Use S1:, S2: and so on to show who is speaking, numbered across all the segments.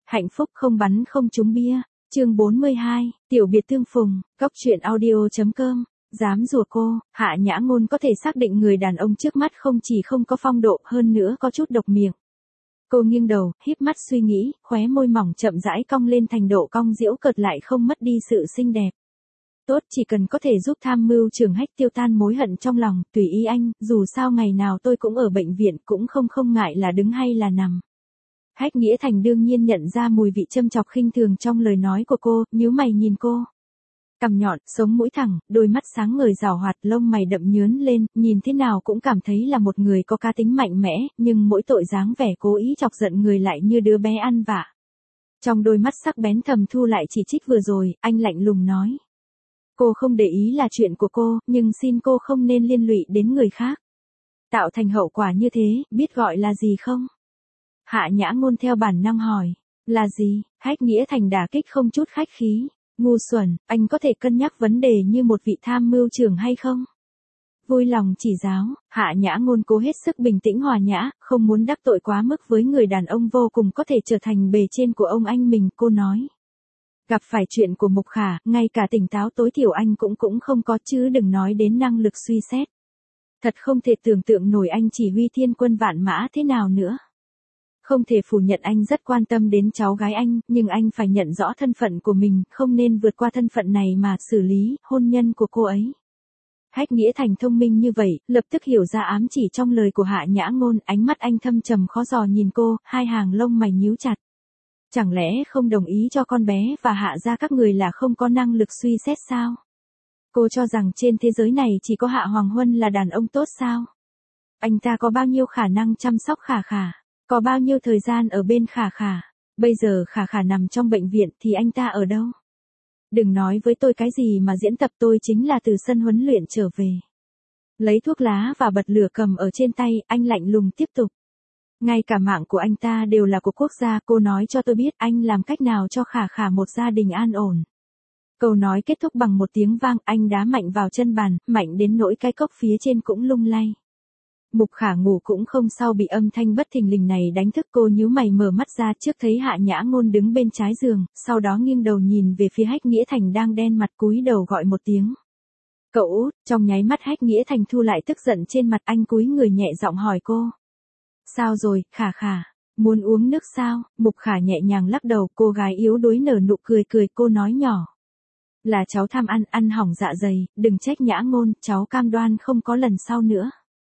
S1: Hạnh phúc không bắn không trúng bia. Chương 42, tiểu biệt tương phùng, góc truyện audio.com. Dám rủa cô, Hạ Nhã Ngôn có thể xác định người đàn ông trước mắt không chỉ không có phong độ, hơn nữa có chút độc miệng. Cô nghiêng đầu, híp mắt suy nghĩ, khóe môi mỏng chậm rãi cong lên thành độ cong giễu cợt lại không mất đi sự xinh đẹp. Tốt, chỉ cần có thể giúp tham mưu trưởng Hách tiêu tan mối hận trong lòng, tùy ý anh, dù sao ngày nào tôi cũng ở bệnh viện, cũng không ngại là đứng hay là nằm. Hách Nghĩa Thành đương nhiên nhận ra mùi vị châm chọc khinh thường trong lời nói của cô, nhíu mày nhìn cô. Cằm nhọn, sống mũi thẳng, đôi mắt sáng ngời rảo hoạt, lông mày đậm nhướn lên, nhìn thế nào cũng cảm thấy là một người có cá tính mạnh mẽ, nhưng mỗi tội dáng vẻ cố ý chọc giận người lại như đứa bé ăn vạ. Trong đôi mắt sắc bén thầm thu lại chỉ trích vừa rồi, anh lạnh lùng nói. Cô không để ý là chuyện của cô, nhưng xin cô không nên liên lụy đến người khác. Tạo thành hậu quả như thế, biết gọi là gì không? Hạ Nhã Ngôn theo bản năng hỏi. Là gì? Hách Nghĩa Thành đả kích không chút khách khí. Ngu xuẩn, anh có thể cân nhắc vấn đề như một vị tham mưu trưởng hay không? Vui lòng chỉ giáo, Hạ Nhã Ngôn cố hết sức bình tĩnh hòa nhã, không muốn đắc tội quá mức với người đàn ông vô cùng có thể trở thành bề trên của ông anh mình, cô nói. Gặp phải chuyện của Mục Khả, ngay cả tỉnh táo tối thiểu anh cũng không có, chứ đừng nói đến năng lực suy xét. Thật không thể tưởng tượng nổi anh chỉ huy thiên quân vạn mã thế nào nữa. Không thể phủ nhận anh rất quan tâm đến cháu gái anh, nhưng anh phải nhận rõ thân phận của mình, không nên vượt qua thân phận này mà xử lý hôn nhân của cô ấy. Hách Nghĩa Thành thông minh như vậy, lập tức hiểu ra ám chỉ trong lời của Hạ Nhã Ngôn, ánh mắt anh thâm trầm khó dò nhìn cô, hai hàng lông mày nhíu chặt. Chẳng lẽ không đồng ý cho con bé và Hạ gia các người là không có năng lực suy xét sao? Cô cho rằng trên thế giới này chỉ có Hạ Hoàng Huân là đàn ông tốt sao? Anh ta có bao nhiêu khả năng chăm sóc Khả Khả? Có bao nhiêu thời gian ở bên Khả Khả? Bây giờ Khả Khả nằm trong bệnh viện thì anh ta ở đâu? Đừng nói với tôi cái gì mà diễn tập, tôi chính là từ sân huấn luyện trở về. Lấy thuốc lá và bật lửa cầm ở trên tay, anh lạnh lùng tiếp tục. Ngay cả mạng của anh ta đều là của quốc gia, cô nói cho tôi biết anh làm cách nào cho Khả Khả một gia đình an ổn. Câu nói kết thúc bằng một tiếng vang, anh đá mạnh vào chân bàn, mạnh đến nỗi cái cốc phía trên cũng lung lay. Mục Khả ngủ cũng không sao bị âm thanh bất thình lình này đánh thức, cô nhíu mày mở mắt ra trước thấy Hạ Nhã Ngôn đứng bên trái giường, sau đó nghiêng đầu nhìn về phía Hách Nghĩa Thành đang đen mặt cúi đầu gọi một tiếng. Cậu út, trong nháy mắt Hách Nghĩa Thành thu lại tức giận trên mặt, anh cúi người nhẹ giọng hỏi cô. Sao rồi, Khả Khả, muốn uống nước sao? Mục Khả nhẹ nhàng lắc đầu, cô gái yếu đuối nở nụ cười, cô nói nhỏ. Là cháu tham ăn hỏng dạ dày, đừng trách Nhã Ngôn, cháu cam đoan không có lần sau nữa.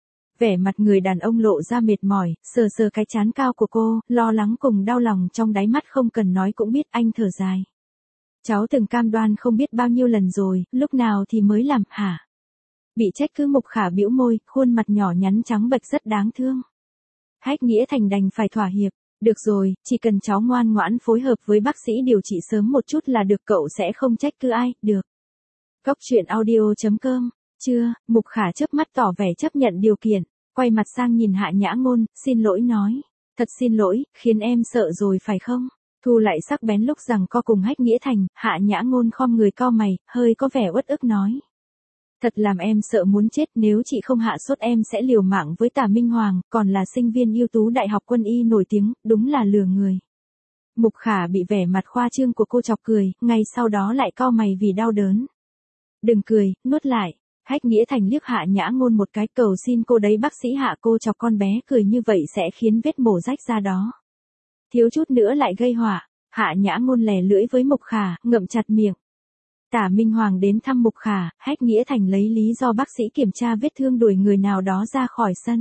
S1: Vẻ mặt người đàn ông lộ ra mệt mỏi, sờ cái trán cao của cô, lo lắng cùng đau lòng trong đáy mắt không cần nói cũng biết, anh thở dài. Cháu từng cam đoan không biết bao nhiêu lần rồi, lúc nào thì mới làm, hả? Bị trách cứ Mục Khả bĩu môi, khuôn mặt nhỏ nhắn trắng bệch rất đáng thương. Hách Nghĩa Thành đành phải thỏa hiệp. Được rồi, chỉ cần cháu ngoan ngoãn phối hợp với bác sĩ điều trị sớm một chút là được, cậu sẽ không trách cứ ai, được. Góc truyện audio.com. Chưa, Mục Khả chớp mắt tỏ vẻ chấp nhận điều kiện, quay mặt sang nhìn Hạ Nhã Ngôn, xin lỗi nói. Thật xin lỗi, khiến em sợ rồi phải không? Thu lại sắc bén lúc rằng co cùng Hách Nghĩa Thành, Hạ Nhã Ngôn khom người cau mày, hơi có vẻ uất ức nói. Thật làm em sợ muốn chết, nếu chị không hạ sốt em sẽ liều mạng với Tả Minh Hoàng, còn là sinh viên ưu tú Đại học Quân y nổi tiếng, đúng là lừa người. Mục Khả bị vẻ mặt khoa trương của cô chọc cười, ngay sau đó lại cau mày vì đau đớn. Đừng cười, nuốt lại. Hách Nghĩa Thành liếc Hạ Nhã Ngôn một cái, cầu xin cô đấy bác sĩ Hạ, cô chọc con bé cười như vậy sẽ khiến vết mổ rách ra đó. Thiếu chút nữa lại gây họa. Hạ Nhã Ngôn lè lưỡi với Mục Khả, ngậm chặt miệng. Tả Minh Hoàng đến thăm Mục Khả, Hách Nghĩa Thành lấy lý do bác sĩ kiểm tra vết thương đuổi người nào đó ra khỏi sân.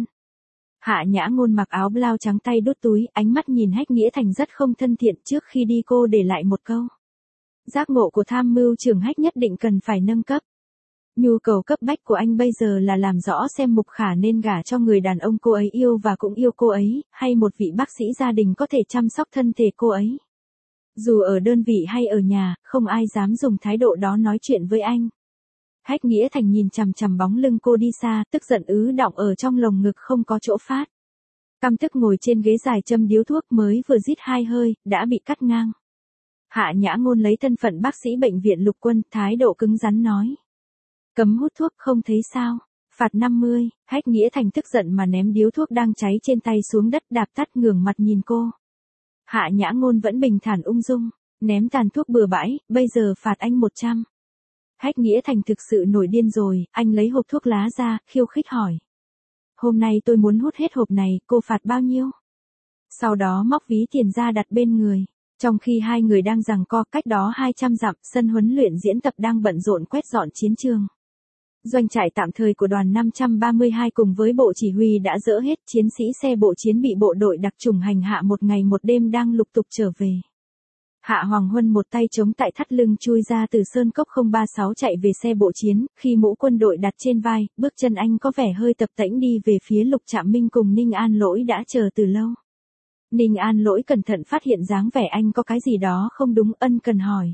S1: Hạ Nhã Ngôn mặc áo blau trắng, tay đút túi, ánh mắt nhìn Hách Nghĩa Thành rất không thân thiện, trước khi đi cô để lại một câu. Giác ngộ của tham mưu trưởng Hách nhất định cần phải nâng cấp. Nhu cầu cấp bách của anh bây giờ là làm rõ xem Mục Khả nên gả cho người đàn ông cô ấy yêu và cũng yêu cô ấy, hay một vị bác sĩ gia đình có thể chăm sóc thân thể cô ấy. Dù ở đơn vị hay ở nhà, không ai dám dùng thái độ đó nói chuyện với anh. Hách Nghĩa Thành nhìn chằm chằm bóng lưng cô đi xa, tức giận ứ đọng ở trong lồng ngực không có chỗ phát. Căm tức ngồi trên ghế dài châm điếu thuốc, mới vừa rít 2 hơi, đã bị cắt ngang. Hạ Nhã Ngôn lấy thân phận bác sĩ bệnh viện Lục Quân, thái độ cứng rắn nói. Cấm hút thuốc không thấy sao? Phạt 50, Hách Nghĩa Thành tức giận mà ném điếu thuốc đang cháy trên tay xuống đất, đạp tắt, ngửa mặt nhìn cô. Hạ Nhã Ngôn vẫn bình thản ung dung, ném tàn thuốc bừa bãi, bây giờ phạt anh 100. Hách Nghĩa Thành thực sự nổi điên rồi, anh lấy hộp thuốc lá ra, khiêu khích hỏi. Hôm nay tôi muốn hút hết hộp này, cô phạt bao nhiêu? Sau đó móc ví tiền ra đặt bên người. Trong khi hai người đang giằng co, cách đó 200 dặm, sân huấn luyện diễn tập đang bận rộn quét dọn chiến trường. Doanh trại tạm thời của đoàn 532 cùng với bộ chỉ huy đã dỡ hết, chiến sĩ xe bộ chiến bị bộ đội đặc chủng hành hạ một ngày một đêm đang lục tục trở về. Hạ Hoàng Huân một tay chống tại thắt lưng chui ra từ sơn cốc 036 chạy về xe bộ chiến, khi mũ quân đội đặt trên vai, bước chân anh có vẻ hơi tập tễnh đi về phía Lục Trạm Minh cùng Ninh An Lỗi đã chờ từ lâu. Ninh An Lỗi cẩn thận phát hiện dáng vẻ anh có cái gì đó không đúng, ân cần hỏi.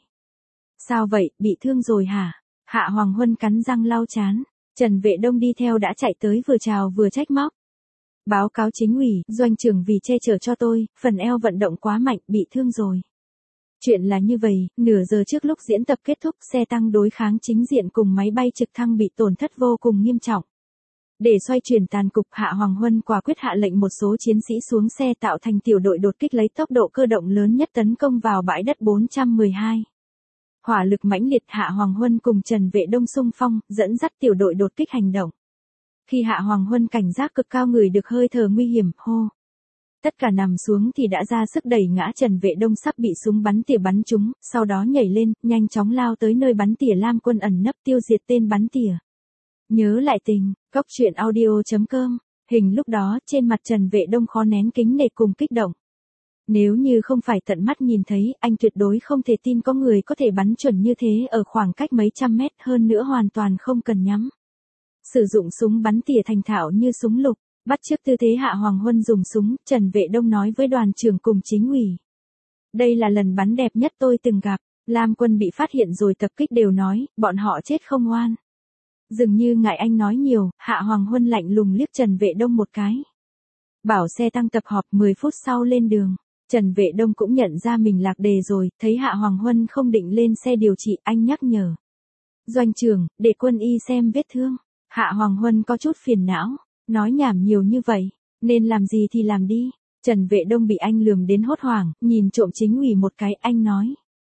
S1: Sao vậy, bị thương rồi hả? Hạ Hoàng Huân cắn răng lau chán. Trần Vệ Đông đi theo đã chạy tới vừa chào vừa trách móc. Báo cáo chính ủy, doanh trưởng vì che chở cho tôi, phần eo vận động quá mạnh, bị thương rồi. Chuyện là như vậy, nửa giờ trước lúc diễn tập kết thúc, xe tăng đối kháng chính diện cùng máy bay trực thăng bị tổn thất vô cùng nghiêm trọng. Để xoay chuyển tàn cục, Hạ Hoàng Huân quả quyết hạ lệnh một số chiến sĩ xuống xe tạo thành tiểu đội đột kích lấy tốc độ cơ động lớn nhất tấn công vào bãi đất 412. Hỏa lực mãnh liệt, Hạ Hoàng Huân cùng Trần Vệ Đông xung phong, dẫn dắt tiểu đội đột kích hành động. Khi Hạ Hoàng Huân cảnh giác cực cao ngửi được hơi thở nguy hiểm, hô. Tất cả nằm xuống thì đã ra sức đẩy ngã Trần Vệ Đông sắp bị súng bắn tỉa bắn trúng, sau đó nhảy lên, nhanh chóng lao tới nơi bắn tỉa Lam Quân ẩn nấp tiêu diệt tên bắn tỉa. Nhớ lại tình, góc truyện audio.com, hình lúc đó trên mặt Trần Vệ Đông khó nén kính nể cùng kích động. Nếu như không phải tận mắt nhìn thấy, anh tuyệt đối không thể tin có người có thể bắn chuẩn như thế ở khoảng cách mấy trăm mét, hơn nữa hoàn toàn không cần nhắm. Sử dụng súng bắn tỉa thành thạo như súng lục, bắt chước tư thế Hạ Hoàng Huân dùng súng, Trần Vệ Đông nói với đoàn trưởng cùng chính ủy. Đây là lần bắn đẹp nhất tôi từng gặp, Lam Quân bị phát hiện rồi tập kích đều nói, bọn họ chết không oan. Dường như ngại anh nói nhiều, Hạ Hoàng Huân lạnh lùng liếc Trần Vệ Đông một cái. Bảo xe tăng tập họp 10 phút sau lên đường. Trần Vệ Đông cũng nhận ra mình lạc đề rồi, thấy Hạ Hoàng Huân không định lên xe điều trị, anh nhắc nhở. Doanh trưởng, để quân y xem vết thương. Hạ Hoàng Huân có chút phiền não, nói nhảm nhiều như vậy, nên làm gì thì làm đi. Trần Vệ Đông bị anh lườm đến hốt hoảng, nhìn trộm chính ủy một cái, anh nói.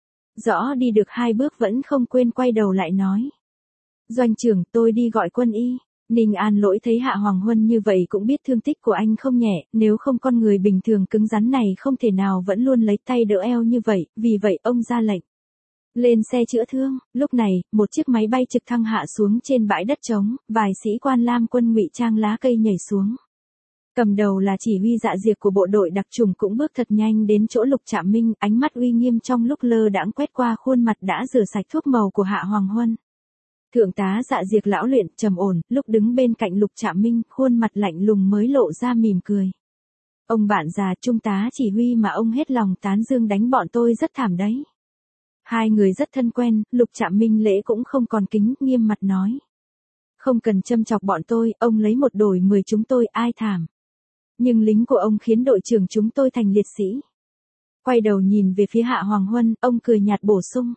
S1: Rõ đi được 2 bước vẫn không quên quay đầu lại nói. Doanh trưởng, tôi đi gọi quân y. Ninh An Lỗi thấy Hạ Hoàng Huân như vậy cũng biết thương tích của anh không nhẹ, nếu không con người bình thường cứng rắn này không thể nào vẫn luôn lấy tay đỡ eo như vậy, vì vậy ông ra lệnh. Lên xe chữa thương, lúc này, một chiếc máy bay trực thăng hạ xuống trên bãi đất trống, vài sĩ quan Lam Quân ngụy trang lá cây nhảy xuống. Cầm đầu là chỉ huy Dạ Diệp của bộ đội đặc chủng cũng bước thật nhanh đến chỗ Lục Trạm Minh, ánh mắt uy nghiêm trong lúc lơ đãng quét qua khuôn mặt đã rửa sạch thuốc màu của Hạ Hoàng Huân. Thượng tá Dạ Diệp lão luyện, trầm ổn, lúc đứng bên cạnh Lục Trạm Minh, khuôn mặt lạnh lùng mới lộ ra mỉm cười. Ông bạn già trung tá chỉ huy mà ông hết lòng tán dương đánh bọn tôi rất thảm đấy. Hai người rất thân quen, Lục Trạm Minh lễ cũng không còn kính, nghiêm mặt nói. Không cần châm chọc bọn tôi, ông lấy 1 đổi 10 chúng tôi ai thảm. Nhưng lính của ông khiến đội trưởng chúng tôi thành liệt sĩ. Quay đầu nhìn về phía Hạ Hoàng Huân, ông cười nhạt bổ sung.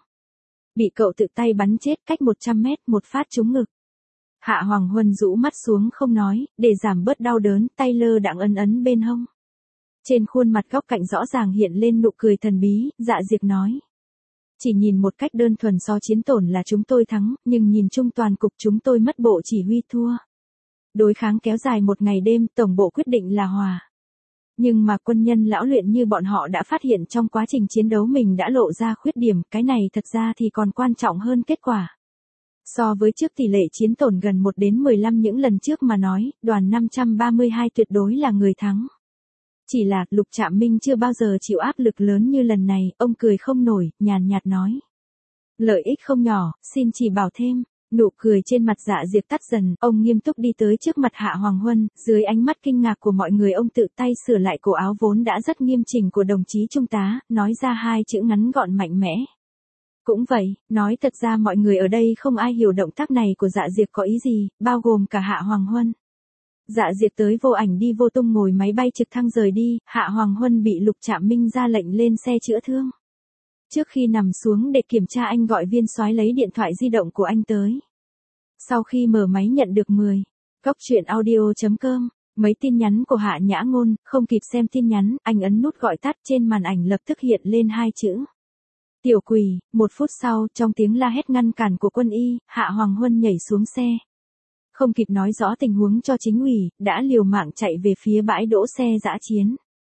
S1: Bị cậu tự tay bắn chết cách 100 mét, một phát trúng ngực. Hạ Hoàng Huân rũ mắt xuống không nói, để giảm bớt đau đớn, tay lơ đãng ấn bên hông. Trên khuôn mặt góc cạnh rõ ràng hiện lên nụ cười thần bí, Dạ Diệp nói. Chỉ nhìn một cách đơn thuần so chiến tổn là chúng tôi thắng, nhưng nhìn chung toàn cục chúng tôi mất bộ chỉ huy thua. Đối kháng kéo dài 1 ngày đêm, tổng bộ quyết định là hòa. Nhưng mà quân nhân lão luyện như bọn họ đã phát hiện trong quá trình chiến đấu mình đã lộ ra khuyết điểm, cái này thật ra thì còn quan trọng hơn kết quả. So với trước tỷ lệ chiến tổn gần 1 đến 15 những lần trước mà nói, đoàn 532 tuyệt đối là người thắng. Chỉ là, Lục Trạm Minh chưa bao giờ chịu áp lực lớn như lần này, ông cười không nổi, nhàn nhạt nói. Lợi ích không nhỏ, xin chỉ bảo thêm. Nụ cười trên mặt Dạ Diệp tắt dần, ông nghiêm túc đi tới trước mặt Hạ Hoàng Huân, dưới ánh mắt kinh ngạc của mọi người ông tự tay sửa lại cổ áo vốn đã rất nghiêm chỉnh của đồng chí trung tá, nói ra 2 chữ ngắn gọn mạnh mẽ. Cũng vậy, nói thật ra mọi người ở đây không ai hiểu động tác này của Dạ Diệp có ý gì, bao gồm cả Hạ Hoàng Huân. Dạ Diệp tới vô ảnh đi vô tung ngồi máy bay trực thăng rời đi, Hạ Hoàng Huân bị Lục Trạm Minh ra lệnh lên xe chữa thương. Trước khi nằm xuống để kiểm tra anh gọi Viên Soái lấy điện thoại di động của anh tới. Sau khi mở máy nhận được 10. Góc truyện audio.com Mấy tin nhắn của Hạ Nhã Ngôn, không kịp xem tin nhắn, anh ấn nút gọi tắt trên màn ảnh lập tức hiện lên hai chữ. Tiểu quỷ. 1 phút sau, trong tiếng la hét ngăn cản của quân y, Hạ Hoàng Huân nhảy xuống xe. Không kịp nói rõ tình huống cho chính ủy, đã liều mạng chạy về phía bãi đỗ xe dã chiến.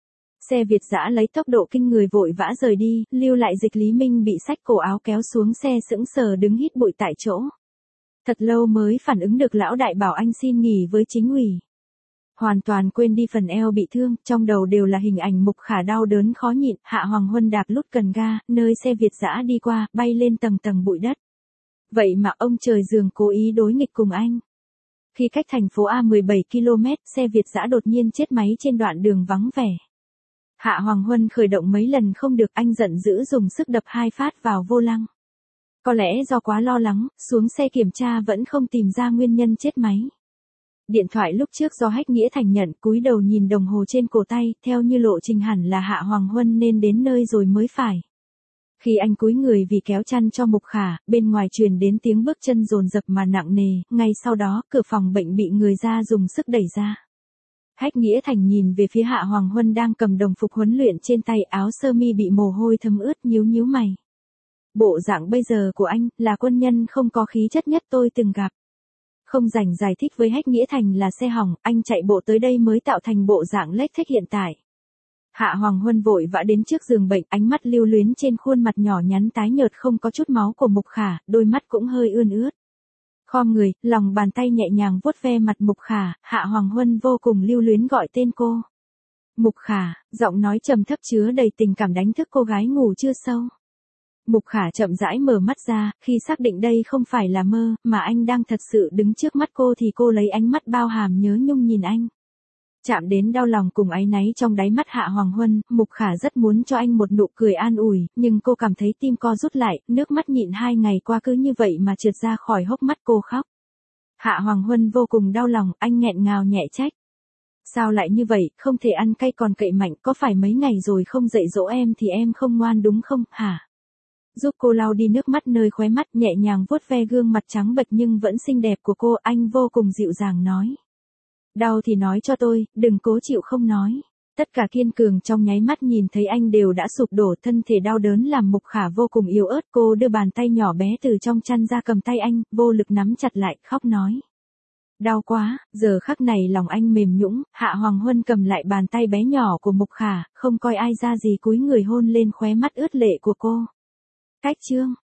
S1: Xe Việt dã lấy tốc độ kinh người vội vã rời đi, lưu lại Dịch Lý Minh bị xách cổ áo kéo xuống xe sững sờ đứng hít bụi tại chỗ. Thật lâu mới phản ứng được lão đại bảo anh xin nghỉ với chính ủy. Hoàn toàn quên đi phần eo bị thương, trong đầu đều là hình ảnh Mục Khả đau đớn khó nhịn, Hạ Hoàng Huân đạp lút cần ga, nơi xe Việt dã đi qua, bay lên tầng tầng bụi đất. Vậy mà ông trời giường cố ý đối nghịch cùng anh. Khi cách thành phố A 17 km, xe Việt dã đột nhiên chết máy trên đoạn đường vắng vẻ. Hạ Hoàng Huân khởi động mấy lần không được, anh giận dữ dùng sức đập 2 phát vào vô lăng. Có lẽ do quá lo lắng, xuống xe kiểm tra vẫn không tìm ra nguyên nhân chết máy. Điện thoại lúc trước do Hách Nghĩa Thành nhận, cúi đầu nhìn đồng hồ trên cổ tay, theo như lộ trình hẳn là Hạ Hoàng Huân nên đến nơi rồi mới phải. Khi anh cúi người vì kéo chăn cho Mục Khả, bên ngoài truyền đến tiếng bước chân dồn dập mà nặng nề, ngay sau đó, cửa phòng bệnh bị người ra dùng sức đẩy ra. Hách Nghĩa Thành nhìn về phía Hạ Hoàng Huân đang cầm đồng phục huấn luyện trên tay, áo sơ mi bị mồ hôi thấm ướt, nhíu mày. Bộ dạng bây giờ của anh, là quân nhân không có khí chất nhất tôi từng gặp. Không rảnh giải thích với Hách Nghĩa Thành là xe hỏng, anh chạy bộ tới đây mới tạo thành bộ dạng lếch thếch hiện tại. Hạ Hoàng Huân vội vã đến trước giường bệnh, ánh mắt lưu luyến trên khuôn mặt nhỏ nhắn tái nhợt không có chút máu của Mục Khả, đôi mắt cũng hơi ươn ướt. Khom người, lòng bàn tay nhẹ nhàng vuốt ve mặt Mục Khả, Hạ Hoàng Huân vô cùng lưu luyến gọi tên cô. Mục Khả, giọng nói trầm thấp chứa đầy tình cảm đánh thức cô gái ngủ chưa sâu. Mục Khả chậm rãi mở mắt ra, khi xác định đây không phải là mơ, mà anh đang thật sự đứng trước mắt cô thì cô lấy ánh mắt bao hàm nhớ nhung nhìn anh. Chạm đến đau lòng cùng áy náy trong đáy mắt Hạ Hoàng Huân, Mục Khả rất muốn cho anh một nụ cười an ủi, nhưng cô cảm thấy tim co rút lại, nước mắt nhịn 2 ngày qua cứ như vậy mà trượt ra khỏi hốc mắt cô khóc. Hạ Hoàng Huân vô cùng đau lòng, anh nghẹn ngào nhẹ trách. Sao lại như vậy, không thể ăn cay còn cậy mạnh, có phải mấy ngày rồi không dạy dỗ em thì em không ngoan đúng không, hả? Giúp cô lau đi nước mắt nơi khóe mắt, nhẹ nhàng vuốt ve gương mặt trắng bệch nhưng vẫn xinh đẹp của cô, anh vô cùng dịu dàng nói. Đau thì nói cho tôi, đừng cố chịu không nói. Tất cả kiên cường trong nháy mắt nhìn thấy anh đều đã sụp đổ, thân thể đau đớn làm Mục Khả vô cùng yếu ớt, cô đưa bàn tay nhỏ bé từ trong chăn ra cầm tay anh, vô lực nắm chặt lại, khóc nói. Đau quá, giờ khắc này lòng anh mềm nhũn, Hạ Hoàng Huân cầm lại bàn tay bé nhỏ của Mục Khả, không coi ai ra gì cúi người hôn lên khóe mắt ướt lệ của cô. Cách chương